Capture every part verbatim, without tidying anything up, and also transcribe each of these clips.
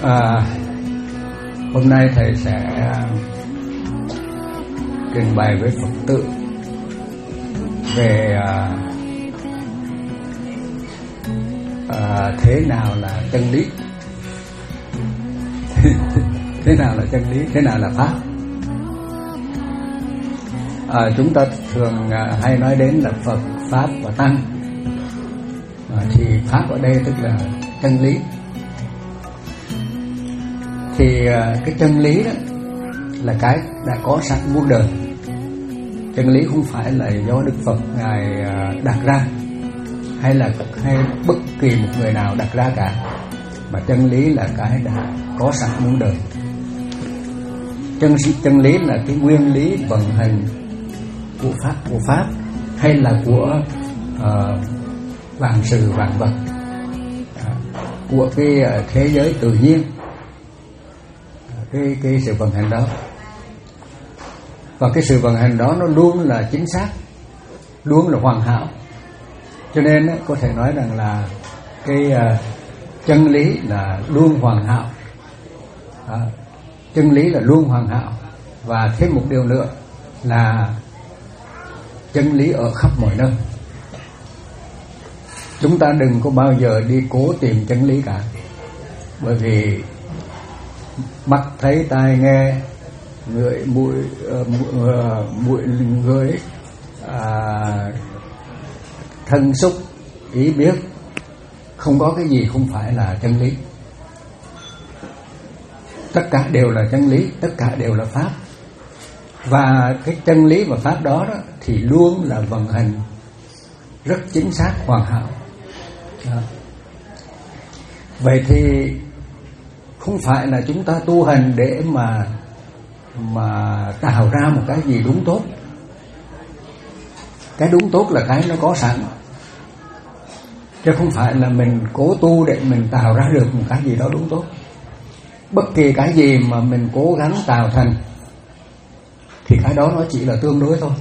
À, hôm nay thầy sẽ trình bày với Phật tử về à, à, thế nào là chân lý, thế nào là chân lý, thế nào là pháp. À, chúng ta thường à, hay nói đến là Phật, pháp và tăng. À, thì pháp ở đây tức là chân lý. Thì à, cái chân lý đó là cái đã có sẵn muôn đời. Chân lý không phải là do Đức Phật Ngài à, đặt ra, hay là hay bất kỳ một người nào đặt ra cả, mà chân lý là cái đã có sẵn muôn đời. Chân chân lý là cái nguyên lý vận hành của pháp của pháp hay là của uh, vạn sự vạn vật, uh, của cái uh, thế giới tự nhiên, uh, cái cái sự vận hành đó. Và cái sự vận hành đó nó luôn là chính xác, luôn là hoàn hảo. Cho nên uh, có thể nói rằng là cái uh, chân lý là luôn hoàn hảo. Uh, chân lý là luôn hoàn hảo. Và thêm một điều nữa là chân lý ở khắp mọi nơi. Chúng ta đừng có bao giờ đi cố tìm chân lý cả, bởi vì mắt thấy, tai nghe, ngửi mũi uh, mũi ngửi, uh, thân xúc, ý biết, không có cái gì không phải là chân lý. Tất cả đều là chân lý, tất cả đều là pháp. Và cái chân lý và pháp đó, đó thì luôn là vận hành rất chính xác, hoàn hảo. Đó. Vậy thì không phải là chúng ta tu hành để mà mà tạo ra một cái gì đúng tốt. Cái đúng tốt là cái nó có sẵn, chứ không phải là mình cố tu để mình tạo ra được một cái gì đó đúng tốt. Bất kỳ cái gì mà mình cố gắng tạo thành thì cái đó nó chỉ là tương đối thôi.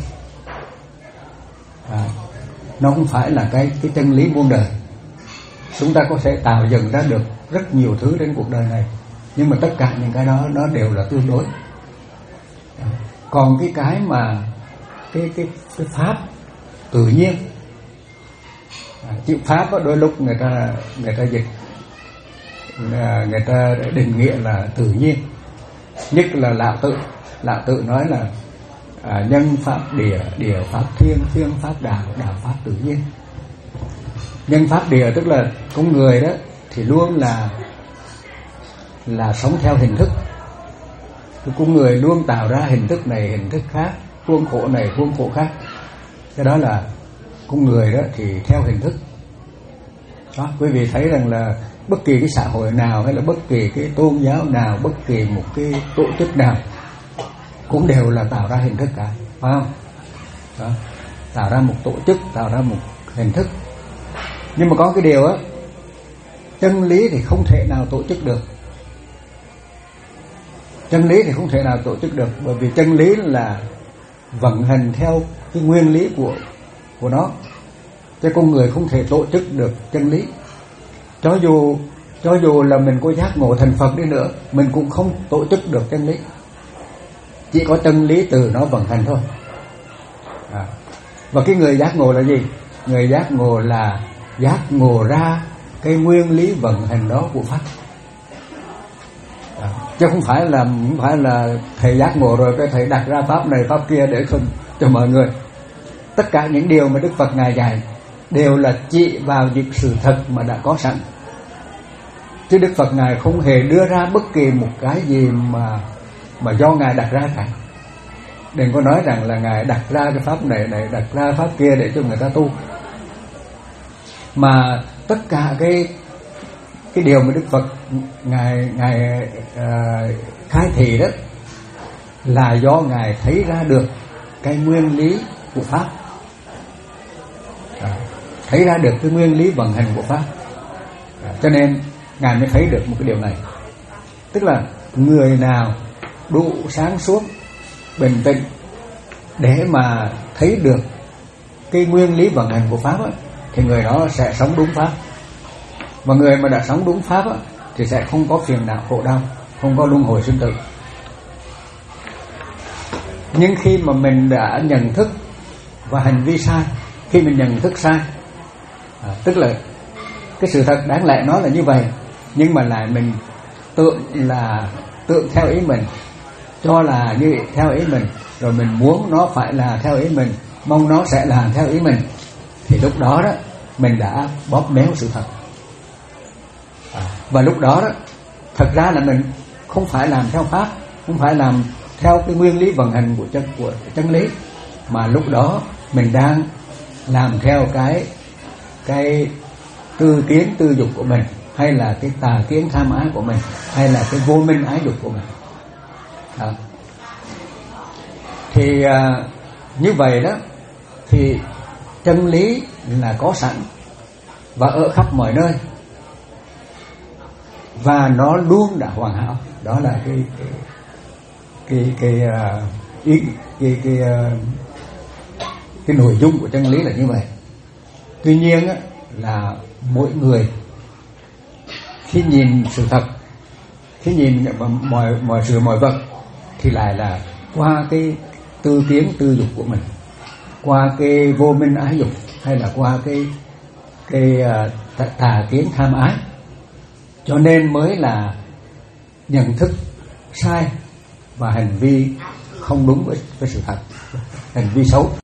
À, nó không phải là cái cái chân lý muôn đời. Chúng ta có thể tạo dựng ra được rất nhiều thứ trên cuộc đời này, nhưng mà tất cả những cái đó nó đều là tương đối. À, còn cái cái mà cái cái cái pháp tự nhiên, à, chữ pháp đó, đôi lúc người ta người ta dịch, người ta định nghĩa là tự nhiên. Nhất là Lão Tự. Lão Tự nói là à, nhân pháp địa, địa pháp thiên, thiên pháp đạo, đạo pháp tự nhiên. Nhân pháp địa tức là con người đó thì luôn là là sống theo hình thức. Con người luôn tạo ra hình thức này, hình thức khác, khuôn khổ này, khuôn khổ khác. Cái đó là con người đó thì theo hình thức. Đó, quý vị thấy rằng là bất kỳ cái xã hội nào hay là bất kỳ cái tôn giáo nào, bất kỳ một cái tổ chức nào cũng đều là tạo ra hình thức cả, phải không? Đó, tạo ra một tổ chức, tạo ra một hình thức. Nhưng mà có cái điều á, chân lý thì không thể nào tổ chức được. Chân lý thì không thể nào tổ chức được, bởi vì chân lý là vận hành theo cái nguyên lý của của nó. Chứ con người không thể tổ chức được chân lý. Cho dù cho dù là mình có giác ngộ thành Phật đi nữa, mình cũng không tổ chức được chân lý. Chỉ có chân lý từ nó vận hành thôi. À. Và cái người giác ngộ là gì? Người giác ngộ là giác ngộ ra cái nguyên lý vận hành đó của pháp. À. Chứ không phải là không phải là thầy giác ngộ rồi cái thầy đặt ra pháp này pháp kia để không cho mọi người. Tất cả những điều mà Đức Phật Ngài dạy đều là chỉ vào những sự thật mà đã có sẵn. Chứ Đức Phật Ngài không hề đưa ra bất kỳ một cái gì mà mà do Ngài đặt ra cả. Đừng có nói rằng là Ngài đặt ra cái pháp này này, đặt ra pháp kia để cho người ta tu. Mà tất cả cái cái điều mà Đức Phật Ngài Ngài uh, khai thị đó là do Ngài thấy ra được cái nguyên lý của pháp. À, thấy ra được cái nguyên lý vận hành của pháp. À, cho nên Ngài mới thấy được một cái điều này. Tức là người nào đủ sáng suốt, bình tĩnh để mà thấy được cái nguyên lý vận hành của pháp á, thì người đó sẽ sống đúng pháp. Và người mà đã sống đúng pháp á, thì sẽ không có phiền não khổ đau, không có luân hồi sinh tử. Nhưng khi mà mình đã nhận thức và hành vi sai, khi mình nhận thức sai, à, tức là cái sự thật đáng lẽ nó là như vậy, nhưng mà lại mình tượng là tượng theo ý mình, cho là như theo ý mình, rồi mình muốn nó phải là theo ý mình, mong nó sẽ làm theo ý mình, thì lúc đó đó mình đã bóp méo sự thật. À, và lúc đó đó thật ra là mình không phải làm theo pháp, không phải làm theo cái nguyên lý vận hành của chân của chân lý, mà lúc đó mình đang làm theo cái cái tư kiến tư dục của mình, hay là cái tà kiến tham ái của mình, hay là cái vô minh ái dục của mình. À, thì à, như vậy đó thì chân lý là có sẵn và ở khắp mọi nơi, và nó luôn đã hoàn hảo. Đó là cái cái cái cái uh, ý, cái cái uh, cái nội dung của chân lý là như vậy. Tuy nhiên á, là mỗi người khi nhìn sự thật, khi nhìn mọi mọi sự mọi vật, thì lại là qua cái tư kiến tư dục của mình, qua cái vô minh ái dục, hay là qua cái cái uh, tà kiến tham ái, cho nên mới là nhận thức sai và hành vi không đúng với, với sự thật, hành vi xấu.